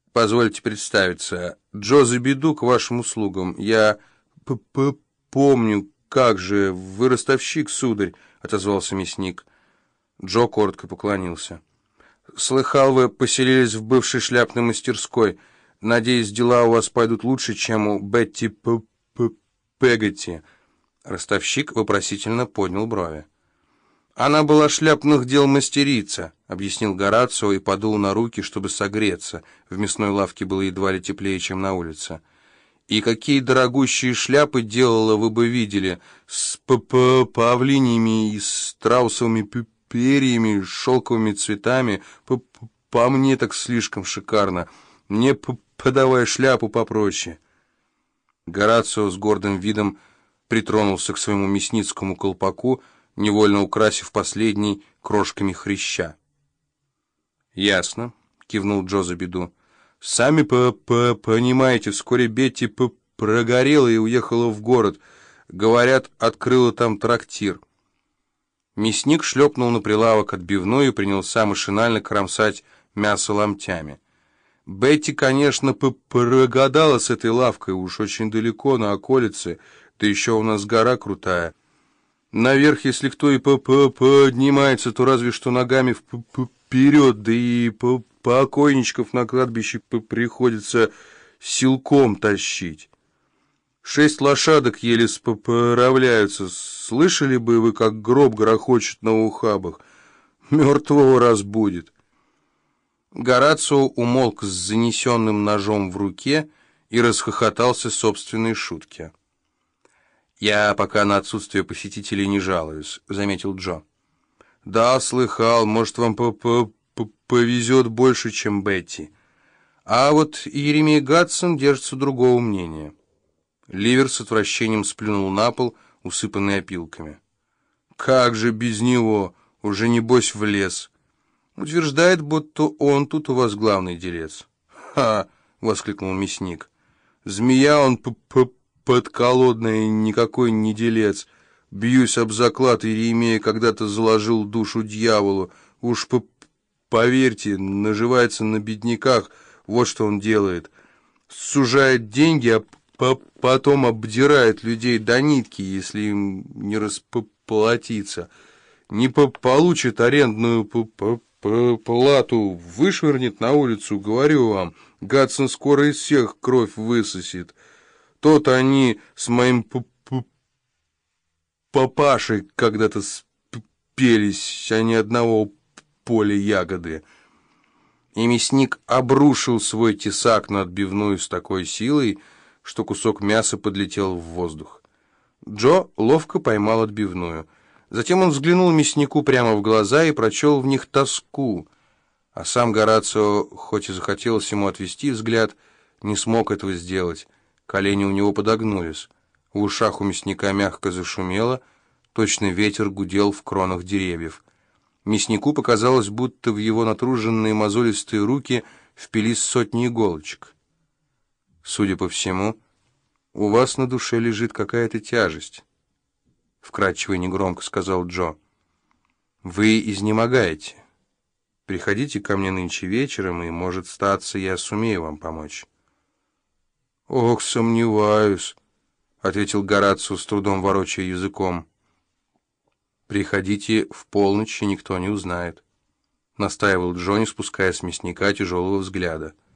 Позвольте представиться. Джо Забиду к вашим услугам. Я помню, как же, вы ростовщик, сударь, отозвался мясник. Джо коротко поклонился. Слыхал, вы поселились в бывшей шляпной мастерской. Надеюсь, дела у вас пойдут лучше, чем у Бетти Пегати. Ростовщик вопросительно поднял брови. «Она была шляпных дел мастерица», — объяснил Горацио и подул на руки, чтобы согреться. В мясной лавке было едва ли теплее, чем на улице. «И какие дорогущие шляпы делала, вы бы видели, с павлиниями и страусовыми перьями, шелковыми цветами. По мне так слишком шикарно. Мне подавай шляпу попроще». Горацио с гордым видом притронулся к своему мясницкому колпаку, невольно украсив последний крошками хряща. «Ясно», — кивнул Джо Забиду. «Сами понимаете, вскоре Бетти прогорела и уехала в город. Говорят, открыла там трактир». Мясник шлепнул на прилавок отбивной и принялся машинально кромсать мясо ломтями. «Бетти, конечно, прогадала с этой лавкой, уж очень далеко, на околице, да еще у нас гора крутая. Наверх, если кто и поднимается, то разве что ногами вперед, да и покойничков на кладбище приходится силком тащить. 6 лошадок еле справляются. Слышали бы вы, как гроб грохочет на ухабах? Мертвого разбудит». Горацио умолк с занесенным ножом в руке и расхохотался собственной шутке. «Я пока на отсутствие посетителей не жалуюсь», — заметил Джо. «Да, слыхал, может, вам повезет больше, чем Бетти. А вот Еремей Гадсон держится другого мнения». Ливер с отвращением сплюнул на пол, усыпанный опилками. «Как же без него? Уже небось в лес. Утверждает, будто он тут у вас главный делец». «Ха!» — воскликнул мясник. «Змея он подколодная, никакой не делец. Бьюсь об заклад, Иеремия когда-то заложил душу дьяволу. Уж поверьте, наживается на бедняках, вот что он делает. Сужает деньги, а потом обдирает людей до нитки, если им не расплатиться. Не получит арендную плату, вышвырнет на улицу, говорю вам. Гадсон скоро из всех кровь высосет. То-то они с моим папашей когда-то спелись, а ни одного поля ягоды». И мясник обрушил свой тесак на отбивную с такой силой, что кусок мяса подлетел в воздух. Джо ловко поймал отбивную. Затем он взглянул мяснику прямо в глаза и прочел в них тоску. А сам Горацио, хоть и захотелось ему отвести взгляд, не смог этого сделать. Колени у него подогнулись. В ушах у мясника мягко зашумело, точно ветер гудел в кронах деревьев. Мяснику показалось, будто в его натруженные мозолистые руки впились сотни иголочек. «Судя по всему, у вас на душе лежит какая-то тяжесть», — вкратчиво и негромко сказал Джо. «Вы изнемогаете. Приходите ко мне нынче вечером, и, может, статься, я сумею вам помочь». «Ох, сомневаюсь», — ответил Горацио, с трудом ворочая языком. «Приходите в полночь, и никто не узнает», — настаивал Джо, не спуская с мясника тяжелого взгляда.